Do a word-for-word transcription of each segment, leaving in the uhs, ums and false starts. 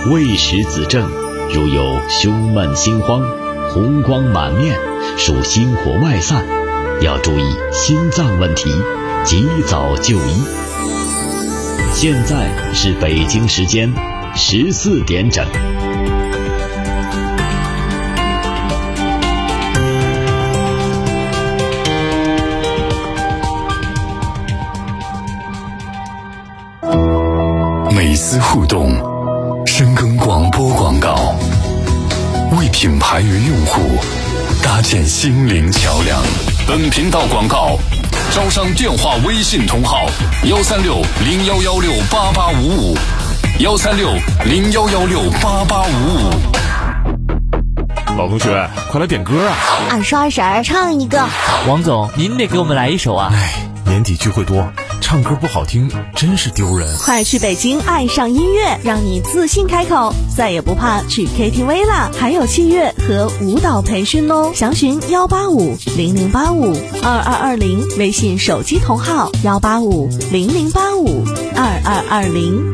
未实子症，如有胸闷心慌、红光满面，属心火外散，要注意心脏问题，及早就医。现在是北京时间十四点整。 美思互动深耕广播广告，为品牌与用户搭建心灵桥梁。本频道广告招商电话微信同号幺三六零幺幺六八八五五幺三六零幺幺六八八五五。 老同学，快来点歌啊！ 二十二婶唱一个。 王总，您得给我们来一首啊！ 哎，年底聚会多，唱歌不好听真是丢人。 快去北京爱上音乐，让你自信开口，再也不怕去 K T V 啦！还有器乐和舞蹈培训哦，详询幺八五零零八五二二二零，微信手机同号幺八五零零八五二二二零。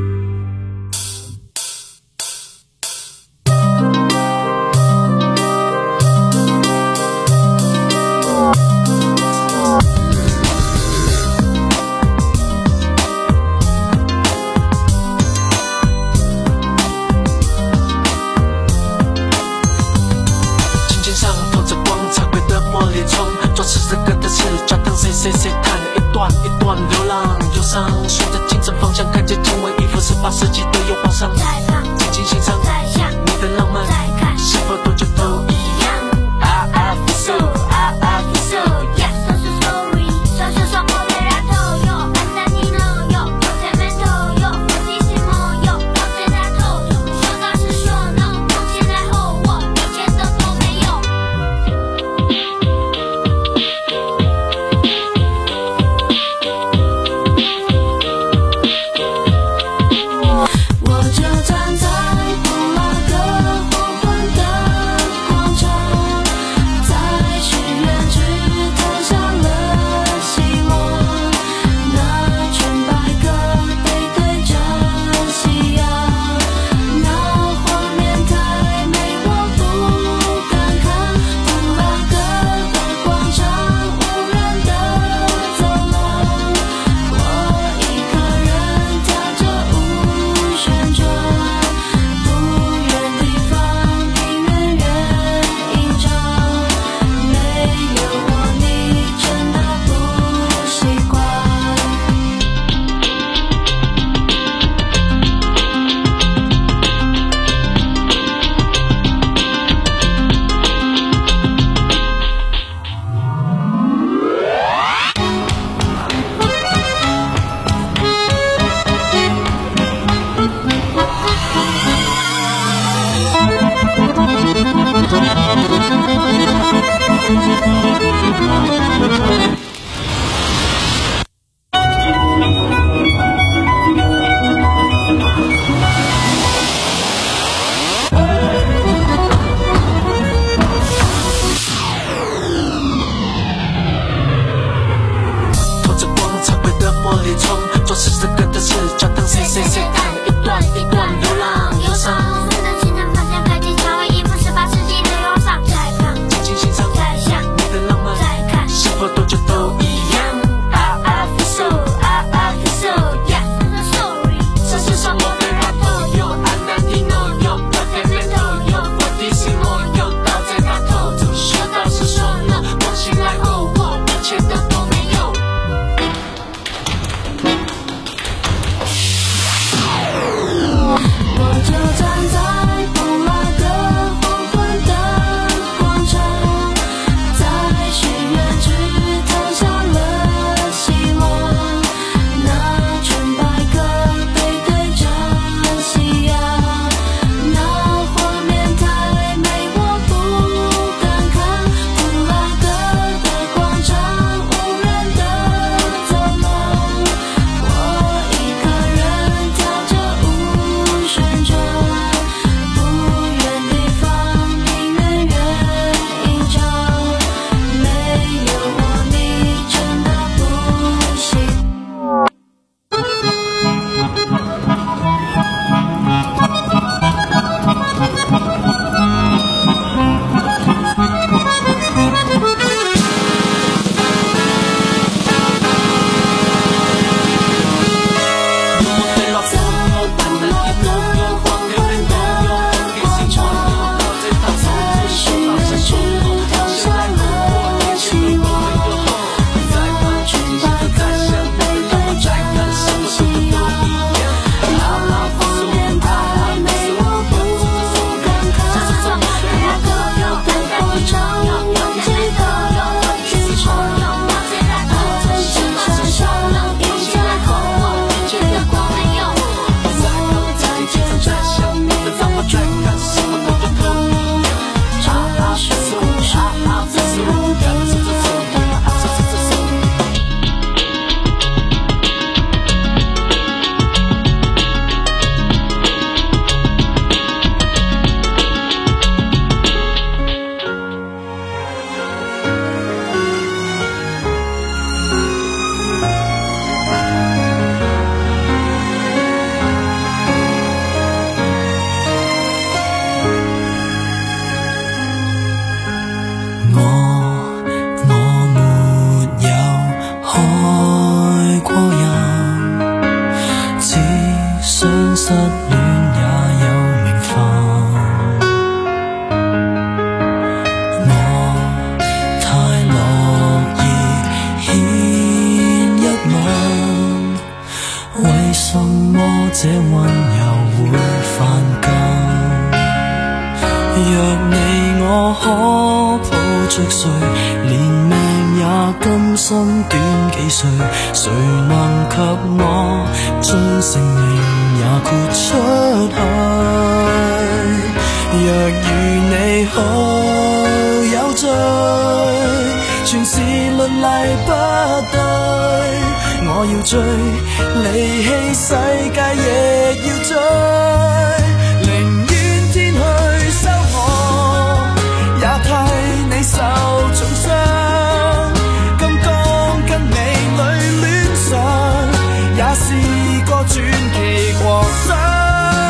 這溫柔會犯禁。若你我可抱着誰，連命也甘心短幾歲，誰能及我將性命也豁出去。若與你好有罪，全是律例不對，我要追，離棄世界亦要追，寧願天去收我，也替你受重傷。金剛跟你裏戀上，也是個傳奇狂想。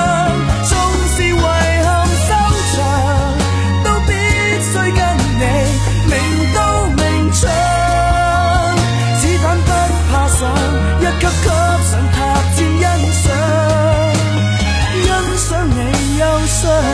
一級級上塔尖欣賞，欣賞你憂傷。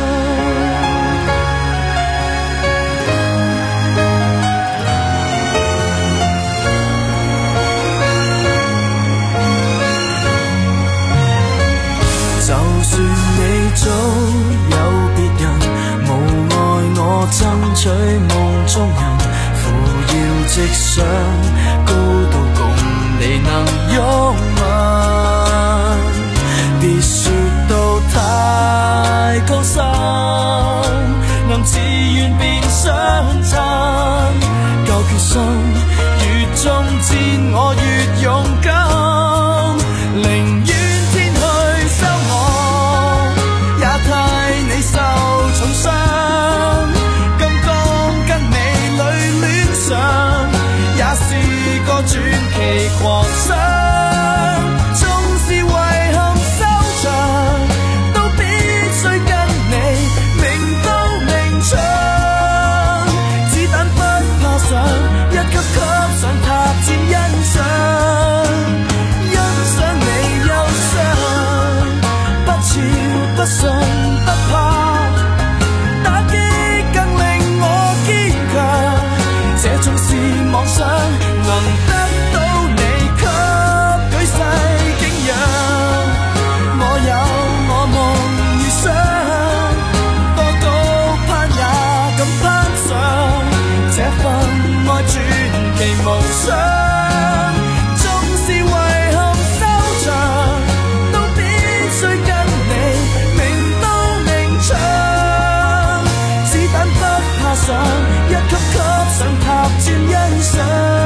就算你早有別人，無礙我爭取夢中人，扶搖直上高度共你能擁吻，別說到太高深，能自願變相襯。夠決心，越終戰我越勇敢，寧願天去收我，也替你受重傷。金剛跟你裏戀上，也是個傳奇狂想，縱是遺憾收場，都必須跟你明刀明槍。子彈不怕上，一級級上塔尖欣賞，欣賞你憂傷，不潮不順不怕，打擊更令我堅強。這種是妄想，能得到你給舉世景仰。我有我夢與想，多高攀也敢攀上，這份愛傳奇無雙。縱是遺憾收場，都必須跟你明刀明槍。子彈不怕上，一級級上塔尖欣賞。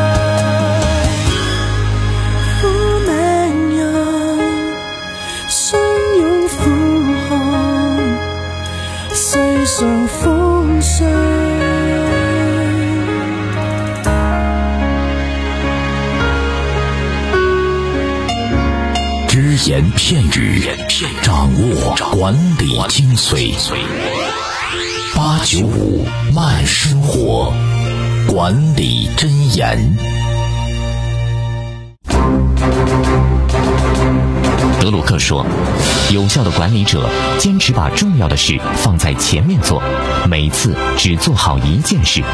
苦命人相擁苦看世上風霜。 只言片语，掌握管理精髓。八九五慢生活，管理箴言。 德鲁克说，有效的管理者坚持把重要的事放在前面做，每次只做好一件事。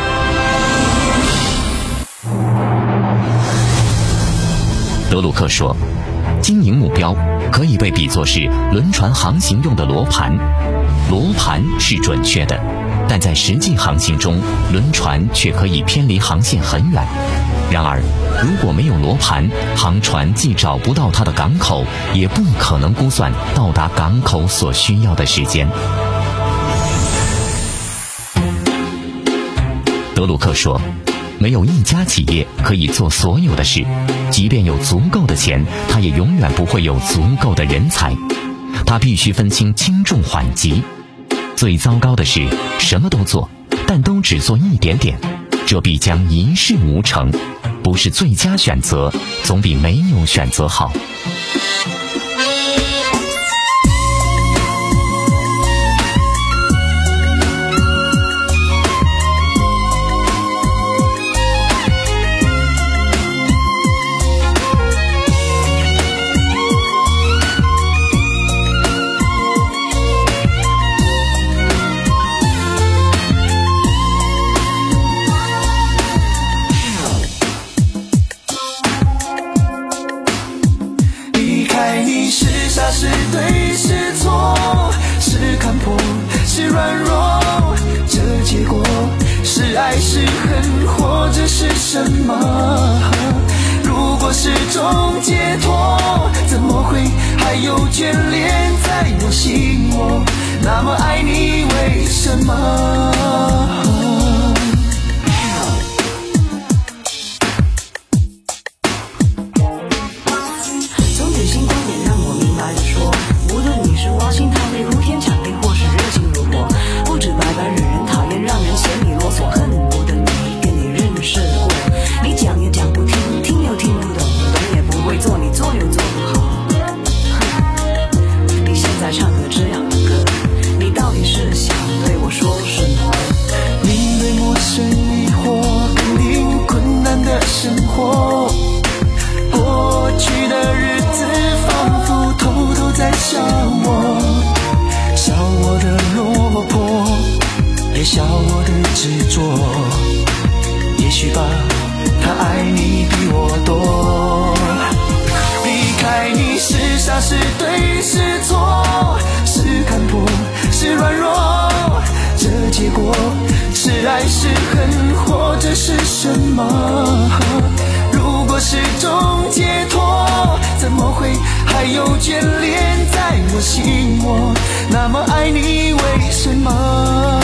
德鲁克说，经营目标可以被比作是轮船航行用的罗盘，罗盘是准确的，但在实际航行中，轮船却可以偏离航线很远。然而，如果没有罗盘，航船既找不到它的港口，也不可能估算到达港口所需要的时间。德鲁克说，没有一家企业可以做所有的事，即便有足够的钱，它也永远不会有足够的人才。它必须分清轻重缓急。最糟糕的是，什么都做，但都只做一点点，这必将一事无成。不是最佳选择，总比没有选择好。 离开你种解脱，怎么会还有眷恋在我心窝？那么爱你为什么？从你星光点让我明白的说，无论你是挖心塌肺如天抢地，或是热情如火，不止白白惹人讨厌，让人嫌你啰嗦，恨不得你跟你认识过。你讲也讲不听，听又听不懂，懂也不会做，你做又做不好。你现在唱个这样的歌，你到底是想对我说什么？面对陌生疑惑，肯定困难的生活，过去的日子仿佛偷偷在笑我，笑我的落魄，也笑我的执着。也许吧，他爱你比我多。离开你是傻是对是错，是看破是软弱，这结果是爱是恨或者是什么？如果是种解脱，怎么会还有眷恋在我心窝？那么爱你为什么？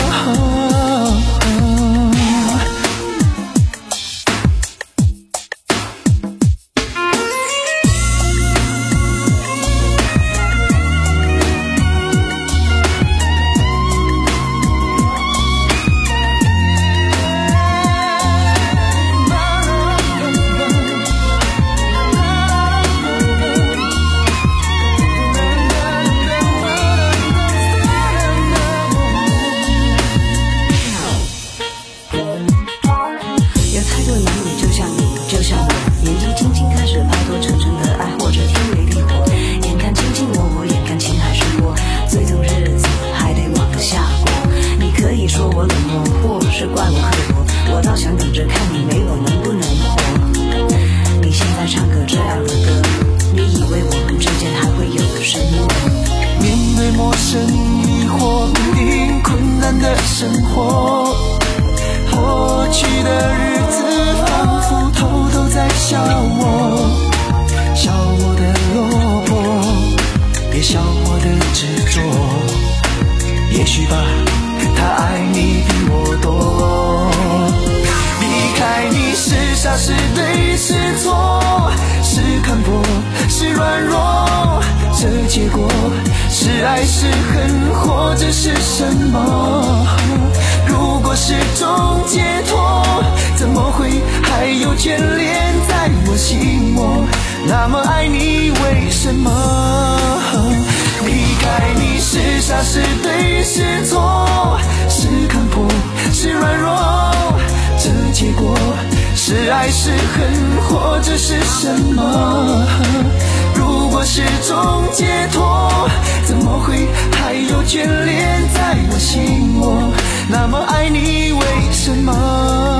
生活，过去的日子仿佛偷偷在笑我，笑我的落魄，也笑我的执着。也许吧，他爱你比我多。离开你是傻是对是错，是看破是软弱，这结果是爱是恨或者是什么？如果是种解脱，怎么会还有眷恋在我心窝？那么爱你为什么？离开你是傻是对是错，是看破是软弱，这结果是爱是恨或者是什么？如果是种解脱，怎么会还有眷恋在我心窝？那么爱你为什么？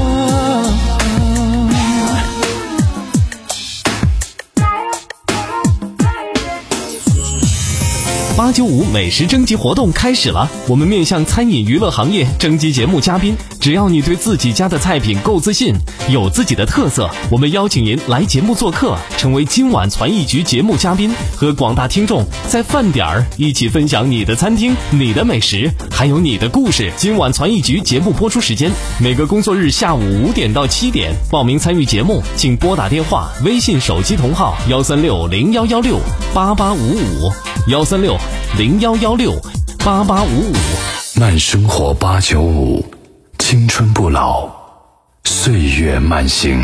八九五美食征集活动开始了，我们面向餐饮娱乐行业征集节目嘉宾，只要你对自己家的菜品够自信，有自己的特色，我们邀请您来节目做客，成为今晚传艺局节目嘉宾，和广大听众在饭点儿一起分享你的餐厅、你的美食，还有你的故事。今晚传艺局节目播出时间每个工作日下午五点到七点，报名参与节目请拨打电话、微信手机同号幺三六零幺幺六八八五五幺三六零幺幺六八八五五。 慢生活八九五，青春不老，岁月慢行。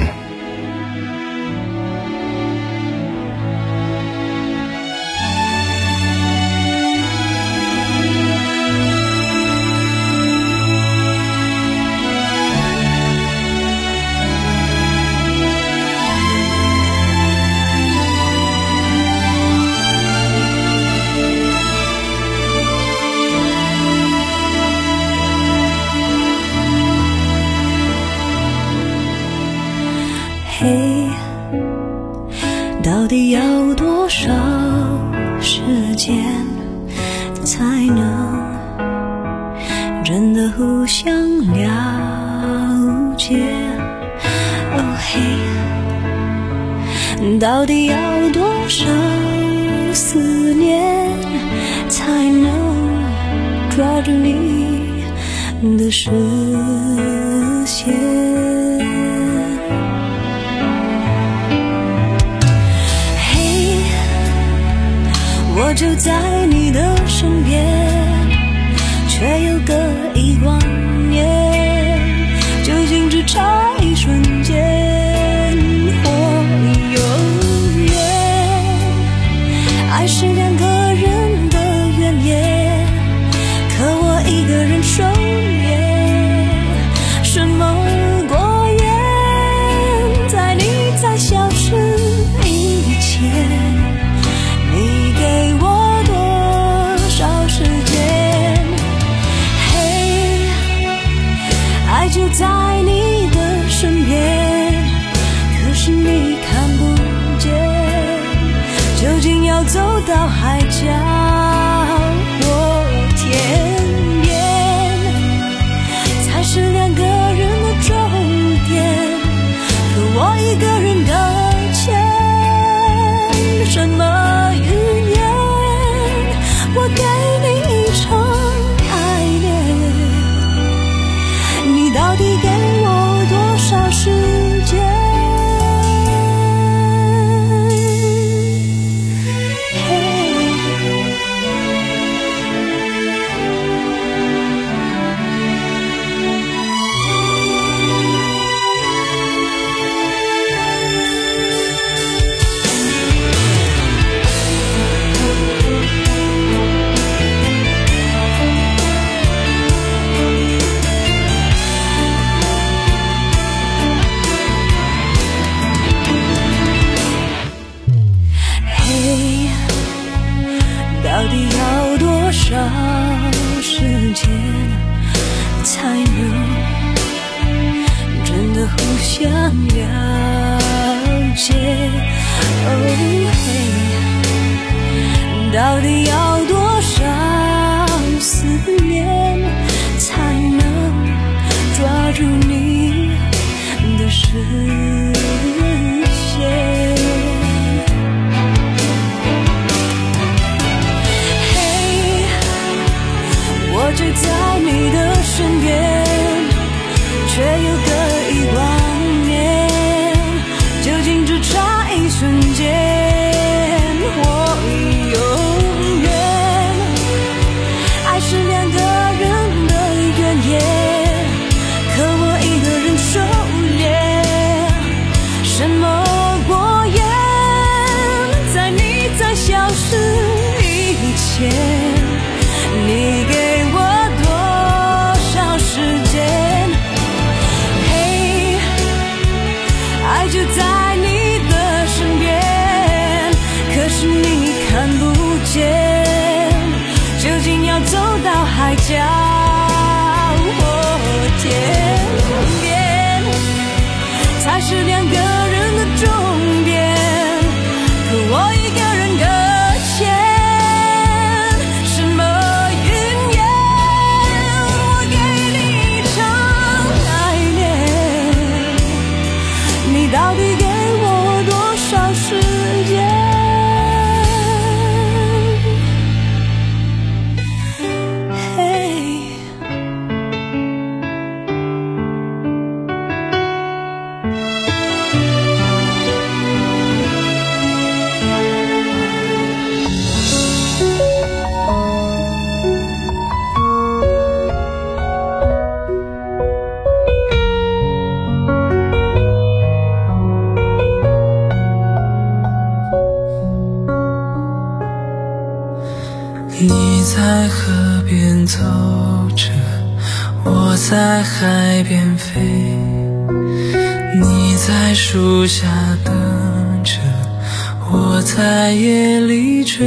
嘿，到底要多少时间才能真的互相了解？哦嘿， 到底要多少思念才能抓住你的视线？嘿，我就在你的身边，却又隔一光年，究竟只差一瞬间爱是两个人的怨言，可我一个人收敛。什么果园，在你在消失以前，你给我多少时间？嘿，爱就在你的身边，可是你看不见，究竟要走到海角或天边，才是两个人的终点，可我一个人搁浅。什么语言，我给你一场爱恋，你到底给我多少时间？到底要多少时间才能真的互相了解？哦嘿，到底要多少思念才能抓住你的视线？我就在你的身边，却又隔一光年，究竟只差一瞬间或永远？爱是两个人的怨言，可我一个人收敛。什么果园，在你在消失以前，你给就在你的身边，可是你看不见，究竟要走到海角或天边，才是两个人的终点，可我一个人搁浅。什么云烟，我给你一场爱恋，你到底给我多少时间？嘿， 你在河边走着，我在海边飞，你在树下等着，我在夜里追。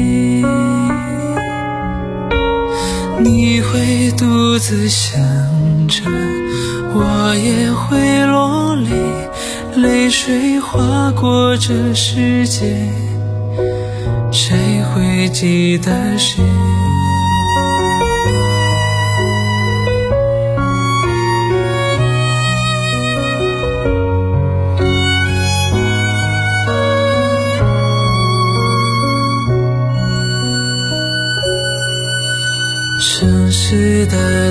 你会独自想着，我也会落泪，泪水划过这世界，谁会记得谁？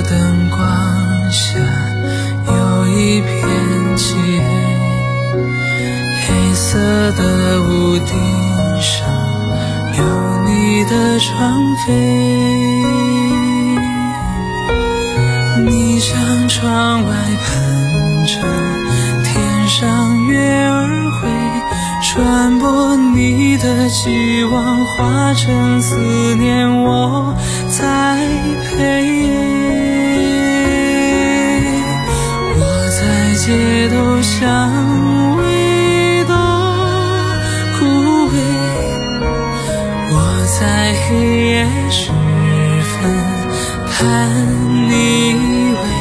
灯光下有一片漆黑，黑色的屋顶上有你的窗扉，你向窗外盼着天上月儿会传播你的希望，化成思念我栽培。我在街头想味道枯萎，我在黑夜时分盼你回，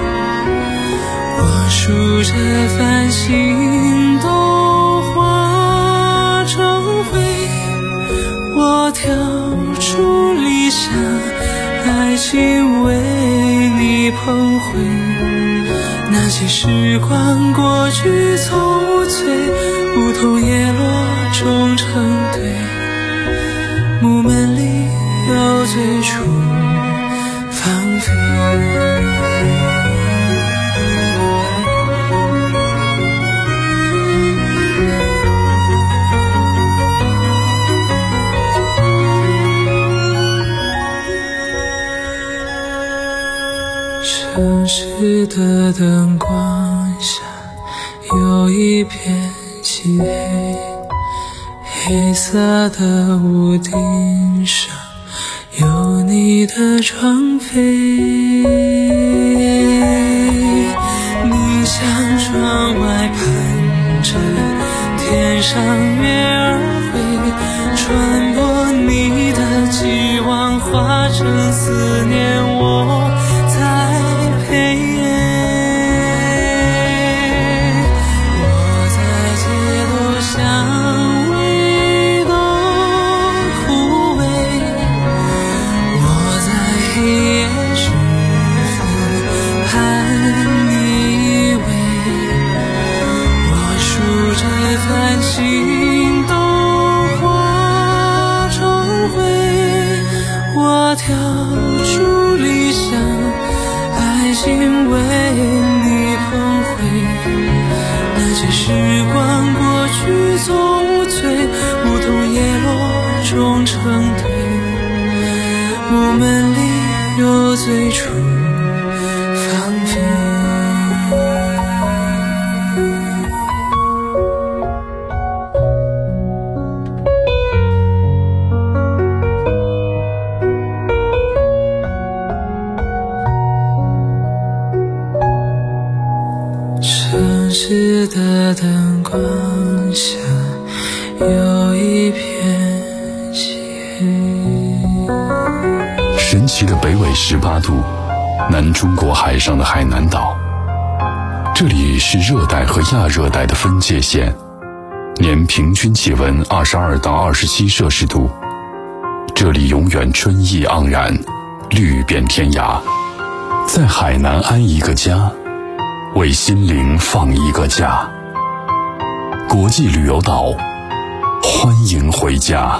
我数着繁星都化成灰，我跳出理想，爱情为你捧回，那些时光过去踌躇，梧桐叶落终成堆，木门里有最初芳菲。城市的灯光下有一片漆黑，黑色的屋顶上有你的窗扉，你向窗外盼着天上月儿会传播你的期望，化成思念我栽培。我在街头想味道枯萎，我在黑夜时分盼你回，我数着繁星都化成灰，我跳出理想，爱情为你捧回，那些时光过去踌躇，梧桐叶落终成堆，木门里有最初芳菲。城市的灯光下有一片漆黑。 神奇的北纬十八度，南中国海上的海南岛，这里是热带和亚热带的分界线，年平均气温二十二到二十七摄氏度。这里永远春意盎然，绿遍天涯。在海南安一个家，为心灵放一个假。国际旅游岛，欢迎回家。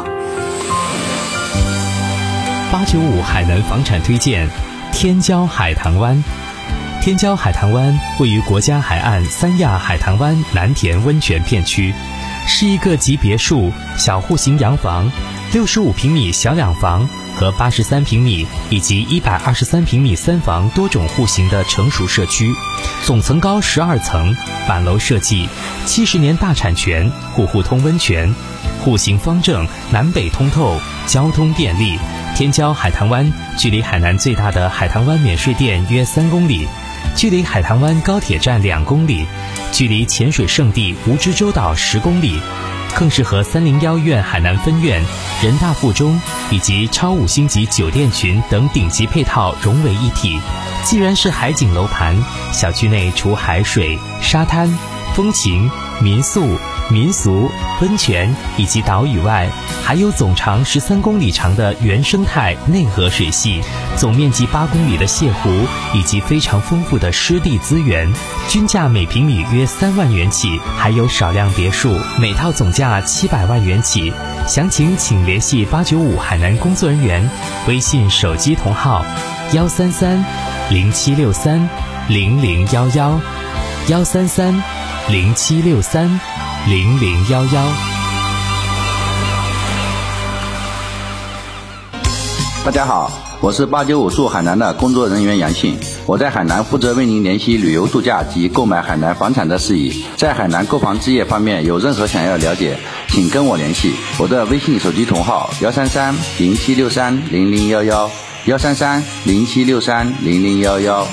八九五海南房产推荐天骄海棠湾。天骄海棠湾位于国家海岸三亚海棠湾南田温泉片区，是一个集别墅、小户型洋房、六十五平米小两房和八十三平米以及一百二十三平米三房多种户型的成熟社区，总层高十二层，板楼设计，七十年大产权，户户通温泉，户型方正，南北通透，交通便利。天骄海棠湾距离海南最大的海棠湾免税店约三公里，距离海棠湾高铁站两公里，距离潜水圣地蜈支洲岛十公里，更是和三零幺院海南分院、人大附中以及超五星级酒店群等顶级配套融为一体。既然是海景楼盘，小区内除海水、沙滩、风情、民宿、 民俗、温泉以及岛屿外，还有总长十三公里长的原生态内河水系，总面积八公里的泻湖，以及非常丰富的湿地资源，均价每平米约三万元起，还有少量别墅，每套总价七百万元起。详情请联系八九五海南工作人员，微信手机同号幺三三零七六三零零幺幺幺三三零七六三零零幺幺。 大家好，我是八九五驻海南的工作人员杨信，我在海南负责为您联系旅游度假及购买海南房产的事宜。在海南购房置业方面有任何想要了解，请跟我联系，我的微信手机同号幺三三零七六三零零幺幺幺三三零七六三零零幺幺。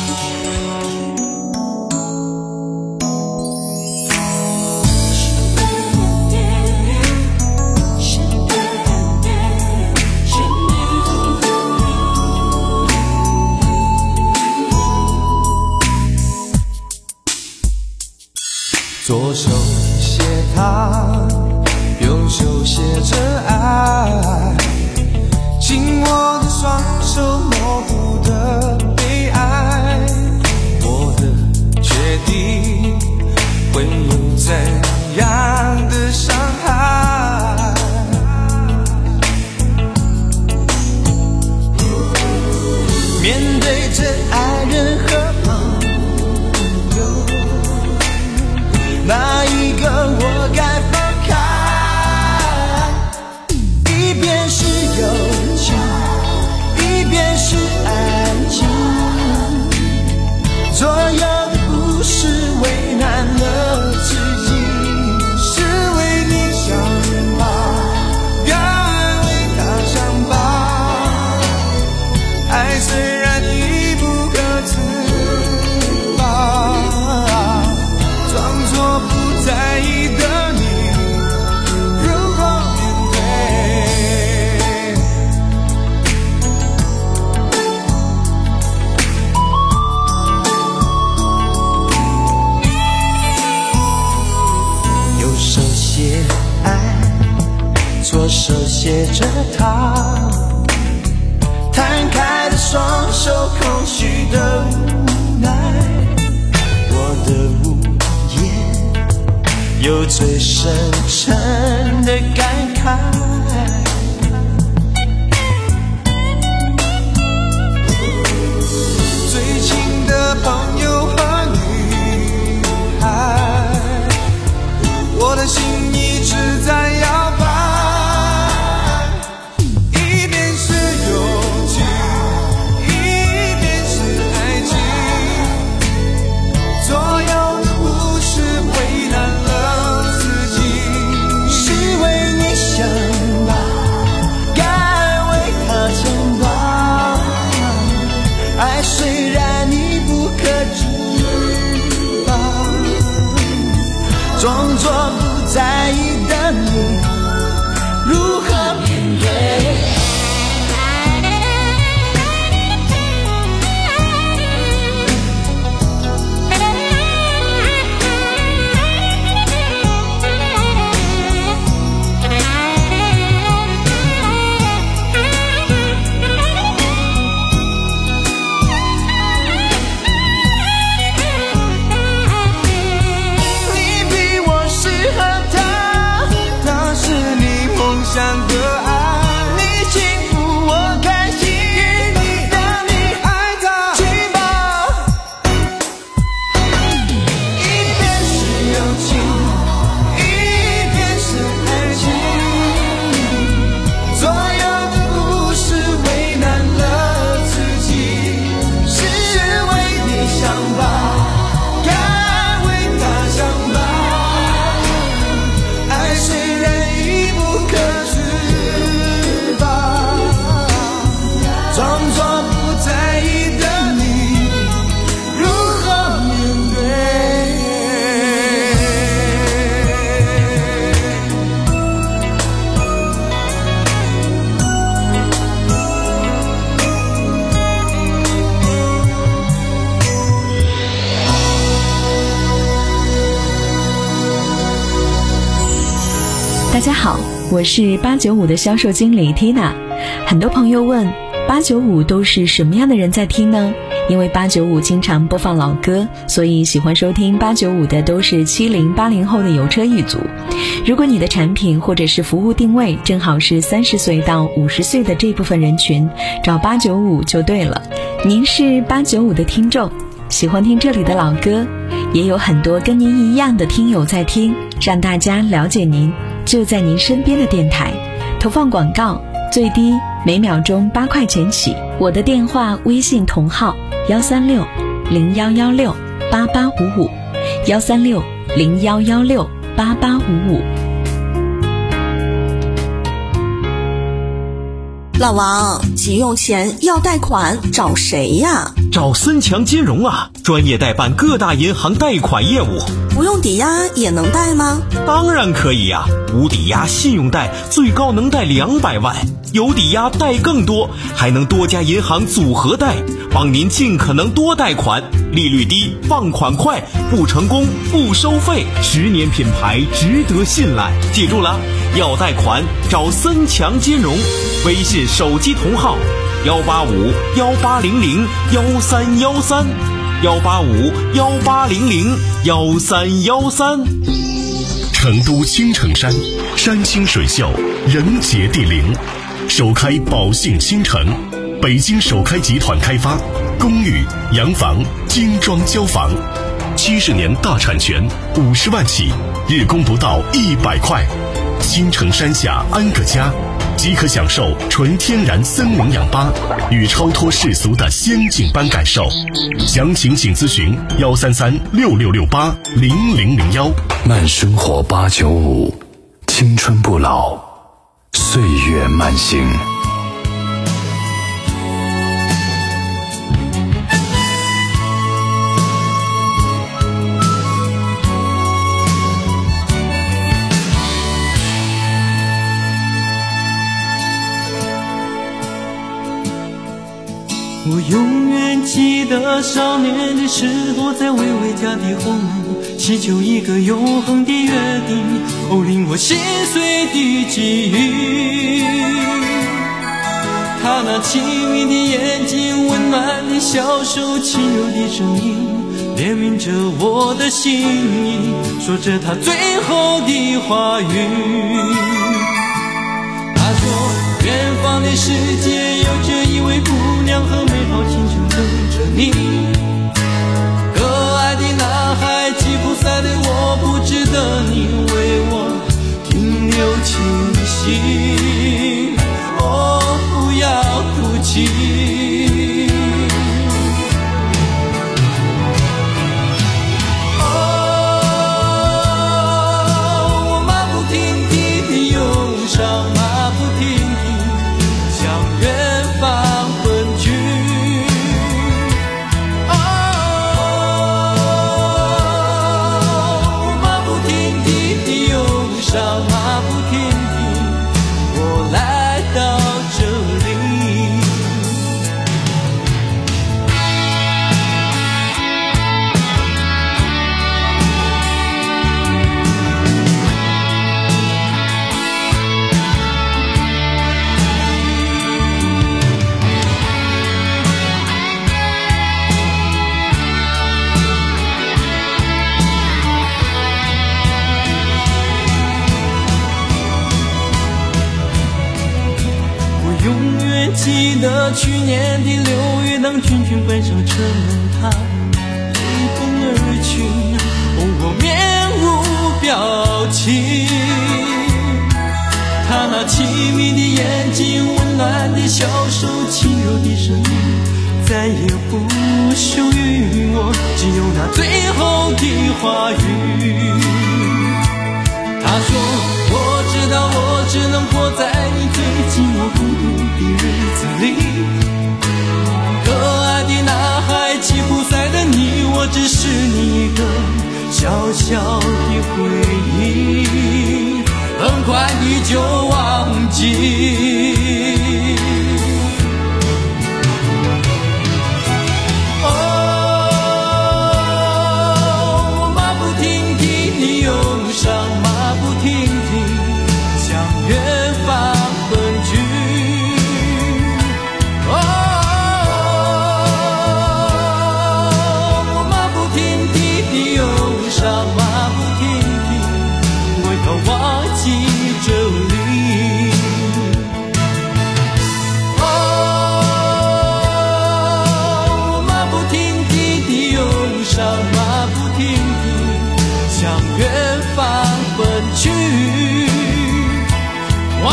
左手写他，右手写着爱，紧握的双手模糊的悲哀，我的决定会有怎样的伤害？面对着爱人和哪一个我该放开？一边是友情，一边是爱情，左右的不是为难了自己，是为你想吧，该为他想吧。爱虽然已不可自拔，装作不在意的你如何面对？右手写爱，左手写着他，摊开的双手，空虚的无奈，我的无有最深沉的感慨。最亲的朋友和女孩，我的心一直在摇摆，一边是友情，一边是爱情，左右的不是为难了爱虽然你不可知吧，装作不在意的你如何面对？想的爱，你大家好，我是八九五的销售经理 Tina。 很多朋友问八九五都是什么样的人在听呢？因为八九五经常播放老歌，所以喜欢收听八九五的都是七零八零后的油车一族。如果你的产品或者是服务定位正好是三十岁到五十岁的这部分人群，找八九五就对了。您是八九五的听众，喜欢听这里的老歌，也有很多跟您一样的听友在听，让大家了解您，就在您身边的电台。投放广告最低每秒钟八块钱起，我的电话微信同号幺三六零幺幺六八八五五，幺三六零幺幺六八八五五。 老王，急用钱要贷款找谁呀？ 找森强金融啊，专业代办各大银行贷款业务。 不用抵押也能贷吗？ 当然可以呀、啊，无抵押信用贷最高能贷两百万，有抵押贷更多，还能多家银行组合贷，帮您尽可能多贷款，利率低，放款快，不成功不收费，十年品牌值得信赖。记住了，要贷款找森强金融，微信手机同号幺八五幺八零零幺三幺三，幺八五幺八零零幺三幺三。 成都青城山，山清水秀，人杰地灵，首开宝信新城，北京首开集团开发，公寓、洋房、精装交房，七十年大产权，五十万起，日供不到一百块。青城山下安个家，即可享受纯天然森林氧吧与超脱世俗的仙境般感受。详情请咨询幺三三六六六八零零零幺。 慢生活八九五，青春不老，岁月慢行。 我永远记得少年的时候，在巍巍家的后门，祈求一个永恒的约定，哦，令我心碎的记忆。他那清明的眼睛，温暖的小手，轻柔的声音，怜悯着我的心意，说着他最后的话语。他说远方的世界有着一位姑娘和美好前程等着你，可爱的男孩吉普赛的我，不值得你为我停留清醒，哦，不要哭泣。记得去年的六月，当群群奔上车门，他迎风而去，哦，我面无表情。他那凄迷的眼睛，温暖的小手，轻柔的声音，再也不属于我，只有那最后的话语。他说我知道我只能活在你最寂寞孤独的日子里，可爱的男孩吉普赛的你，我只是你一个小小的回忆，很快你就忘记。 要忘记这里。哦，马不停蹄的忧伤，马不停蹄向远方奔去。哦，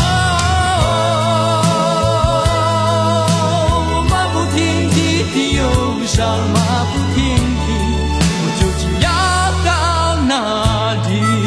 马不停蹄的忧伤，马不停蹄，我究竟要到哪里？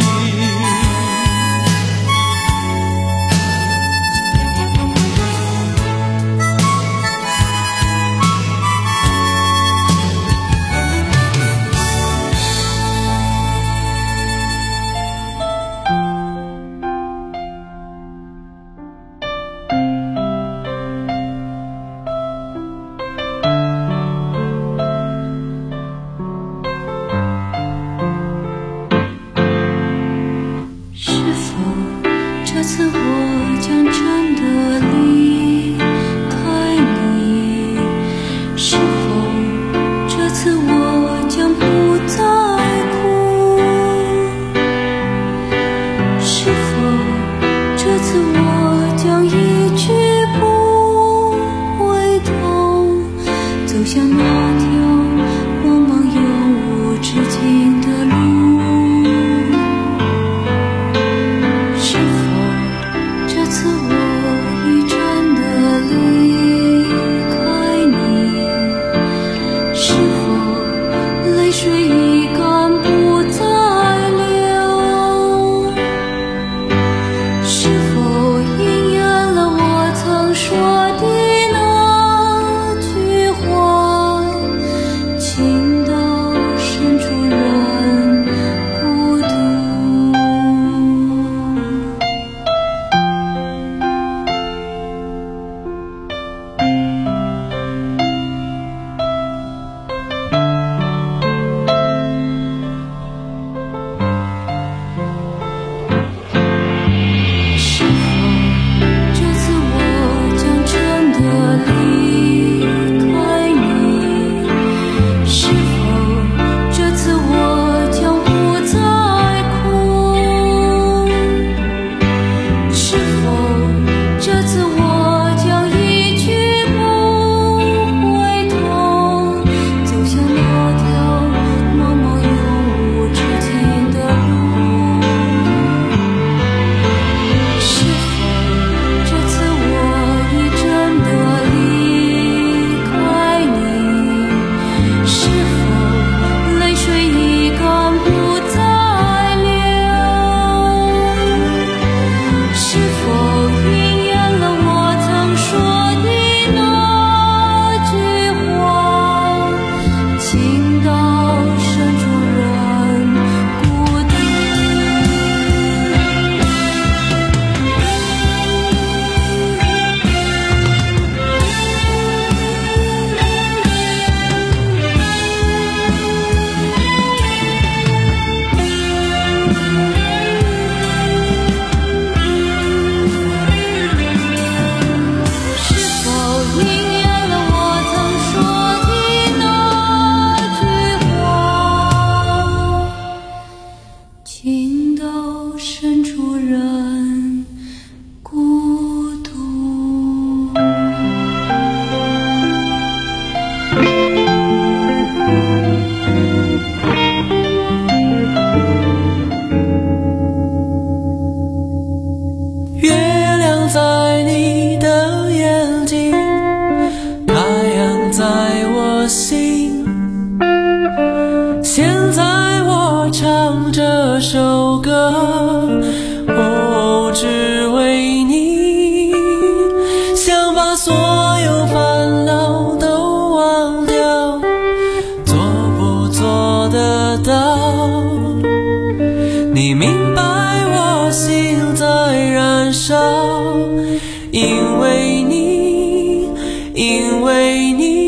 因为你，因为你。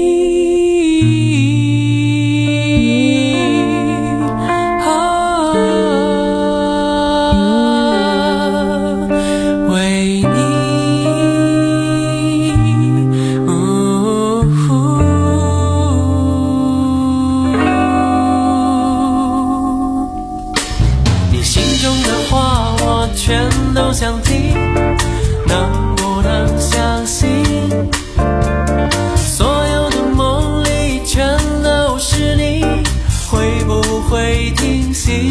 心中的话我全都想听，能不能相信所有的梦里全都是你，会不会停息，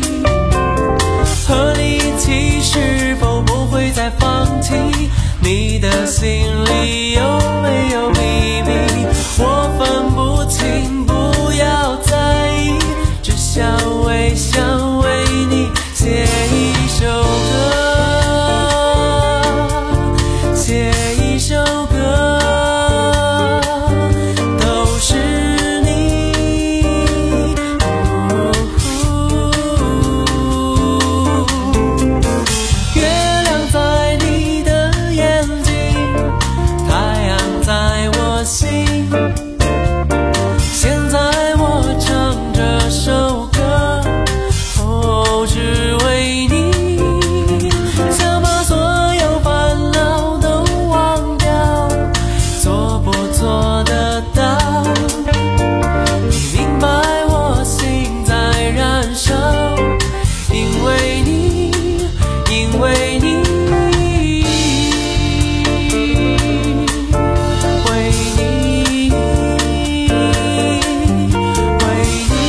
和你一起是否不会再放弃，你的心里有没有秘密，我分不清，不要在意，只想微笑为你写一首歌，写一首歌，都是你。月亮在你的眼睛，太阳在我心，现在我唱这首歌，哦，只为你，想把所有烦恼都忘掉，做不做得到？你明白我心在燃烧，因为你，因为你，为你，为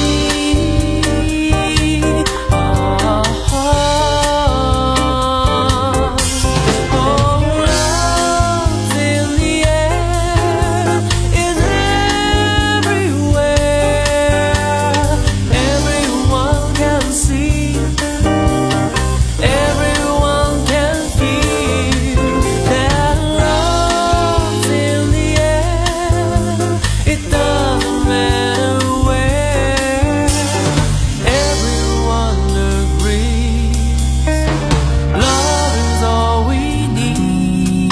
你，啊Oh, love in the air is everywhere. Everyone can see, everyone can feel that love's in the air. It doesn't matter where. Everyone agrees, love is all we need.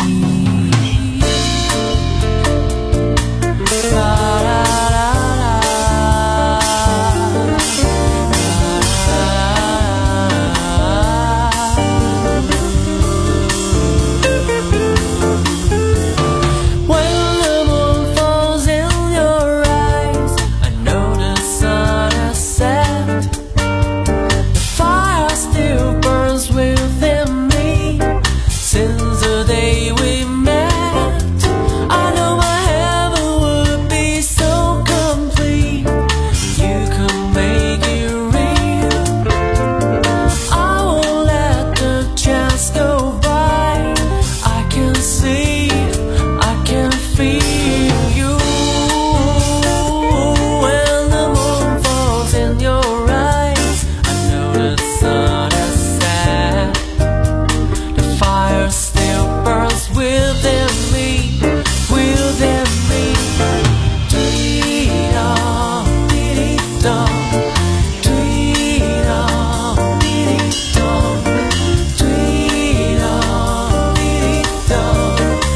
La la la When the moon falls in your eyes, I know the sun has set. The fire still burns within me since the day we met. I know my heaven would be so complete. You could make it real. I won't let the chance go by. I can see, I can feel you. When the moon falls in your eyes, I know the sun has set. The fire still burns within me, within me. Dee-dum, dee-dee-dum, dee-dum, dee-dee-dum, dee-dum, dee-dee-dum.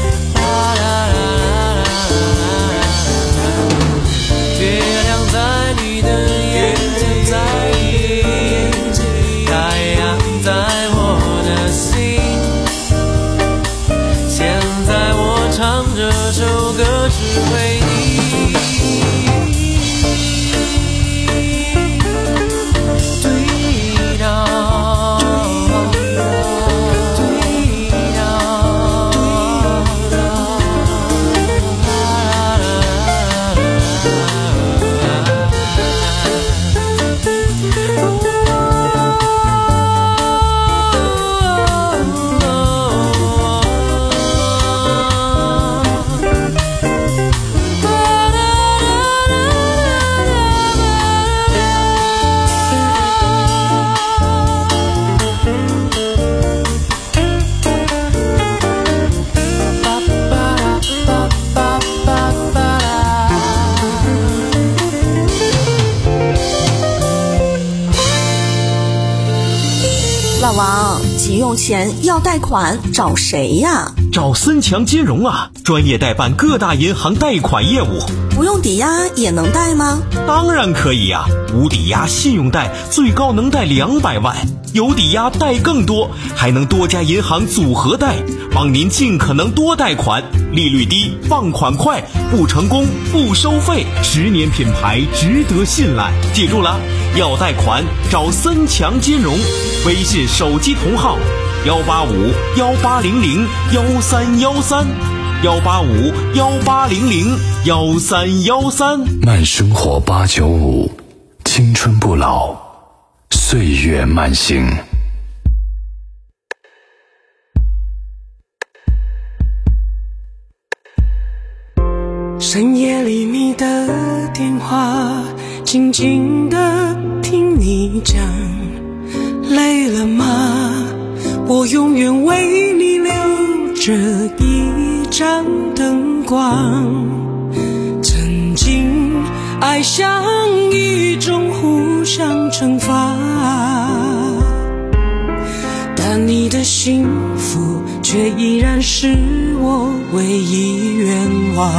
La-la-la-la-la-la. 月亮在你的眼睛，在意，太阳在我的心，现在我唱这首歌只为你。对的， 老王，急用钱要贷款找谁呀？ 找森强金融啊，专业代办各大银行贷款业务。 不用抵押也能贷吗？ 当然可以呀、啊，无抵押信用贷最高能贷两百万，有抵押贷更多，还能多家银行组合贷，帮您尽可能多贷款，利率低，放款快，不成功不收费，十年品牌，值得信赖。记住了，要贷款找森强金融，微信手机同号告：幺八五幺八零零幺三幺三，幺八五幺八零零幺三幺三。 慢生活八九五，青春不老，岁月慢行。 深夜里你的电话，静静地听你讲，累了吗？我永远为你留着一盏灯光。曾经爱像一种互相惩罚，但你的幸福却依然是我唯一愿望。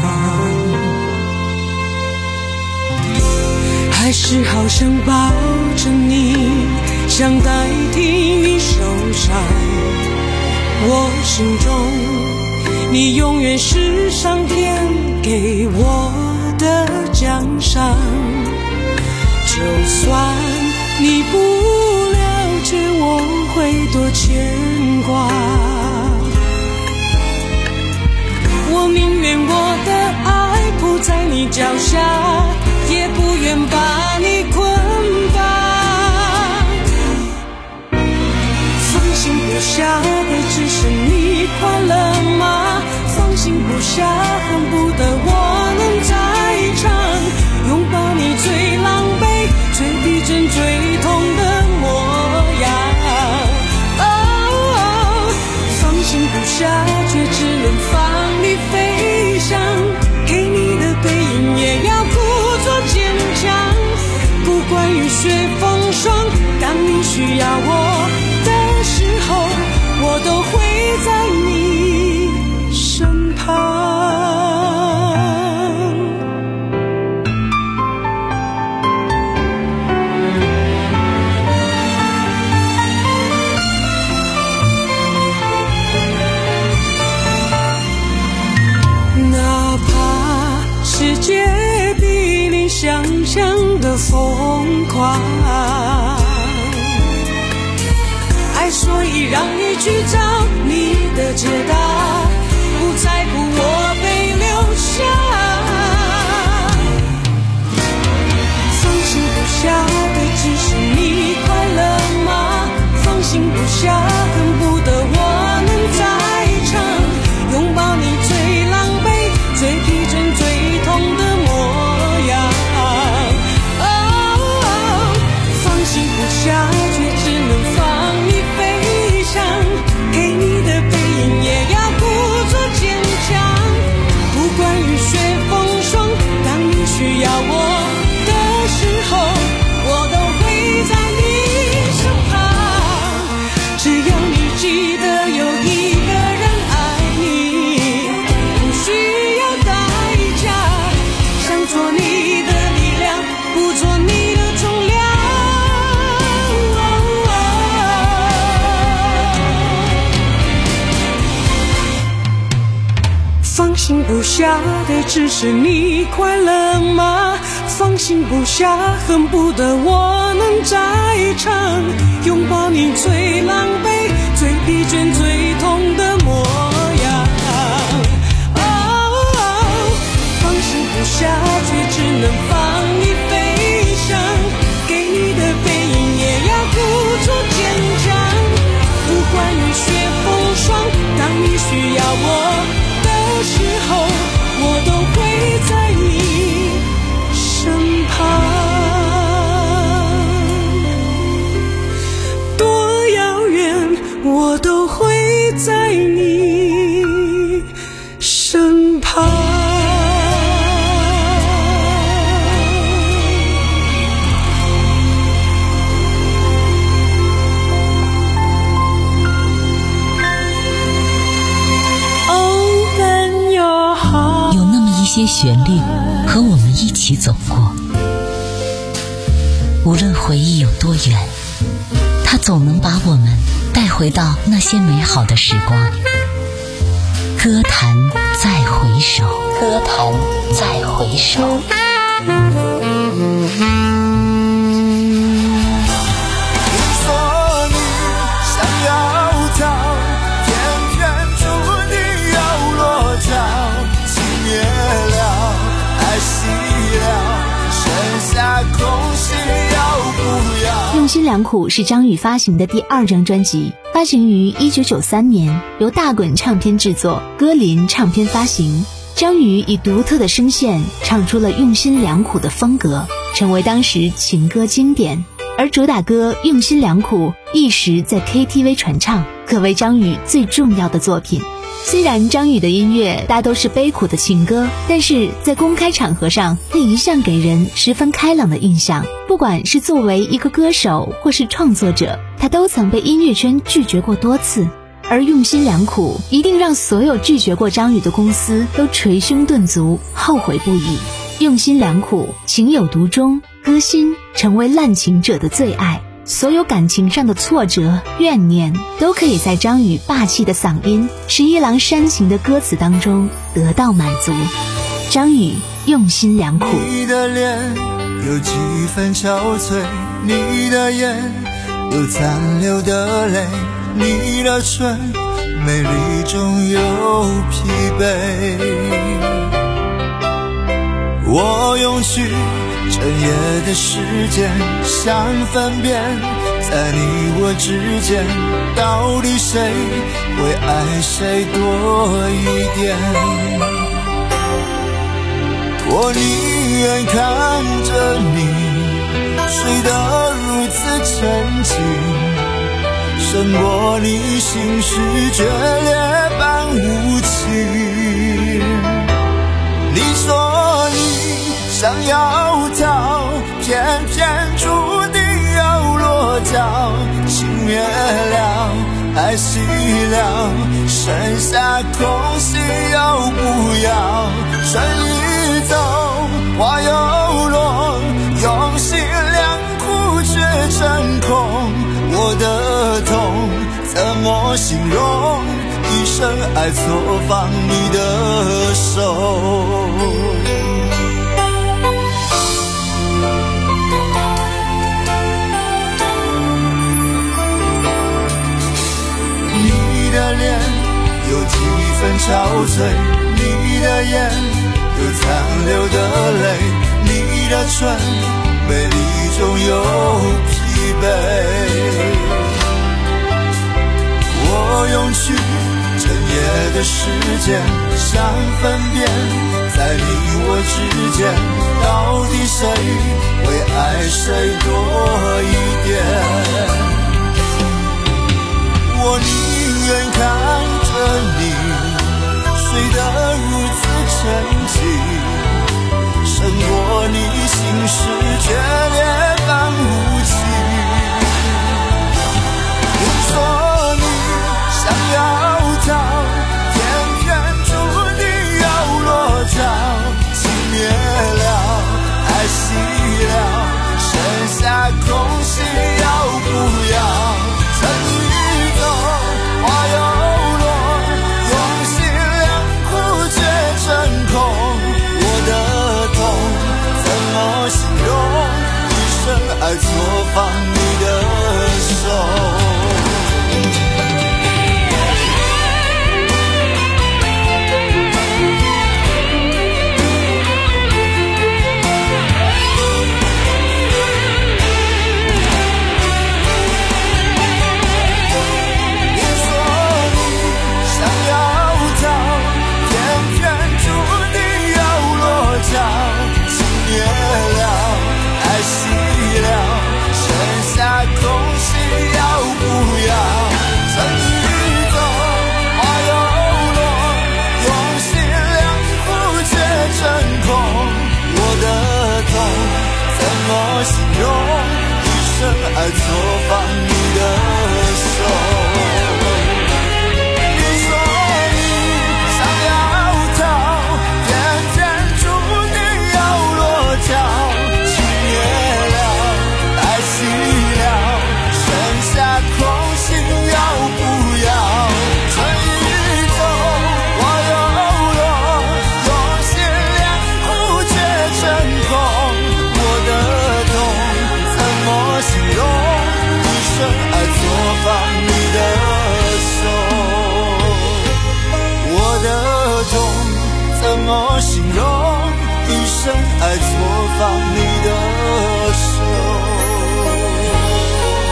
还是好想抱着你，想代替你受伤。我心中你永远是上天给我的奖赏。就算你不了解我会多牵挂，我宁愿我的爱铺在你脚下，也不愿把你捆绑。放心不下的只是你快乐吗？放心不下恨不得我能在场，拥抱你最狼狈最逼真最痛的模样。哦，放心不下却只能放你飞翔，给你的背影也要故作坚强。不管雨雪风霜，当你需要我的时候，我都会在你身旁。哪怕世界比你想象的疯狂，爱所以让你去找你的解答，不在乎我被留下。放心不下的只是你快乐吗？放心不下恨不得我能在场，拥抱你最狼狈最逼真最痛的模样。哦，放心不下却只能放你飞翔，给你的背影也要故作坚强。不管雨雪风霜，当你需要我的时候，我都会在你身旁。只要你记得有一个人爱你，不需要代价，想做你的力量，不做你的重量。放心不下的只是你快乐吗？放心不下恨不得我能在场，拥抱你最狼狈最疲倦最痛的模样。哦，放心不下却只能放你飞翔，给你的背影也要故作坚强。不管雨雪风霜，当你需要我的时候，我都会在你身旁。多遥远，我都会在你身旁。 有那么一些旋律和我们一起走过，无论回忆有多远，它总能把我们带回到那些美好的时光。歌坛再回首，歌坛再回首。 听说你想良苦》是张宇发行的第二张专辑，发行于一九九三年，由大滚唱片制作，歌林唱片发行。张宇以独特的声线唱出了用心良苦的风格，成为当时情歌经典。而主打歌《用心良苦》一时在 K T V 传唱，可谓张宇最重要的作品。虽然张宇的音乐大都是悲苦的情歌，但是在公开场合上，他一向给人十分开朗的印象。不管是作为一个歌手或是创作者，他都曾被音乐圈拒绝过多次。而用心良苦一定让所有拒绝过张宇的公司都捶胸顿足，后悔不已。用心良苦，情有独钟，歌心成为滥情者的最爱。所有感情上的挫折怨念都可以在张宇霸气的嗓音、十一郎煽情的歌词当中得到满足。张宇用心良苦。 你的脸有几分憔悴，你的眼有残留的泪，你的唇美丽中有疲惫。我用去整夜的时间想分辨，在你我之间到底谁会爱谁多一点。我宁愿看着你睡得如此沉静，胜过你心事决裂般无情。你说你想要逃，偏偏注定要落脚，情灭了，爱熄了，剩下空隙要不要？春已走，花又落，用心良苦却成空。我的痛怎么形容？一生爱错放你的手。你的脸有几分憔悴，你的眼有残留的泪，你的唇美丽中有疲惫。我用去整夜的时间想分辨，在你我之间到底谁会爱谁多一点。我宁愿看着你睡得如此沉静，胜过你心事决裂般无情。你说你想要逃，偏偏注定要落脚，情灭了，爱熄了，剩下空隙要不要？春已走，花又落，用心良苦却成空。我的痛怎么形容？一生爱错放你的手。爱错放你的手。你说你想要逃，偏偏注定要落脚，情灭了，爱熄了，剩下空心要不要？春已走，花又落，用心良苦却成空。我的痛怎么形容？一生爱错放你的手。我的痛怎么形容？一生爱错放你的手。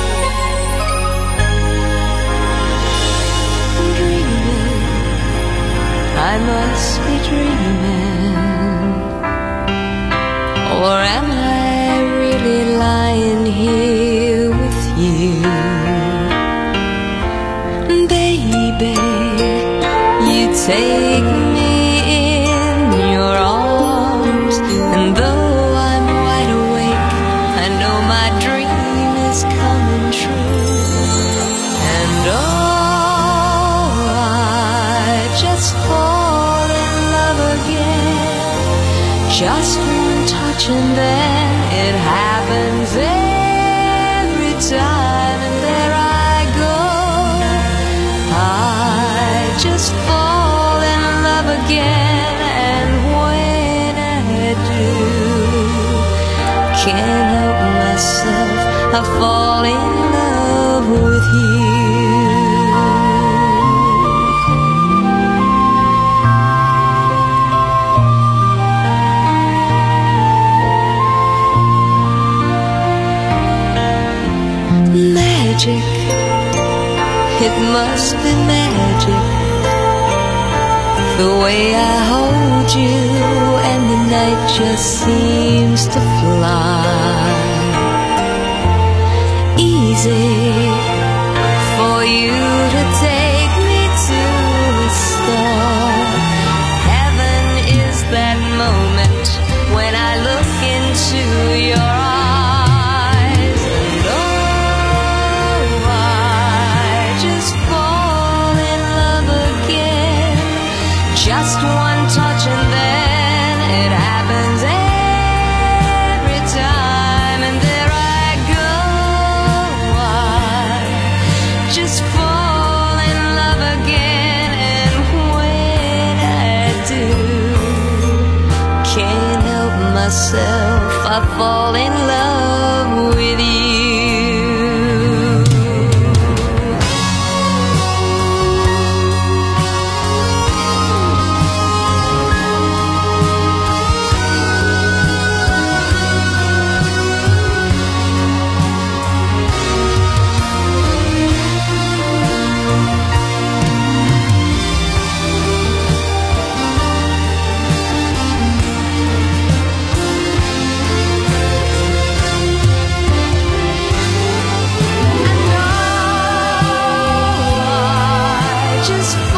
you. Baby, you take me in your arms, and though I'm wide awake, I know my dream is coming true. And oh, I just fall in love again, just one touch and then it happens every time, and there I go. I just fall in love again, and when I do, can't help myself, I fall in love with you. Magic, it must be magic, the way I hold you and the night just seems to fly. Easy for you to take me to a star. Heaven is that moment when I look into your eyes, and oh, I just fall in love again, just one touch and then it happens every time, and there I go. I just fall in love again, and when I do, can't help myself, I fall in love with you. Just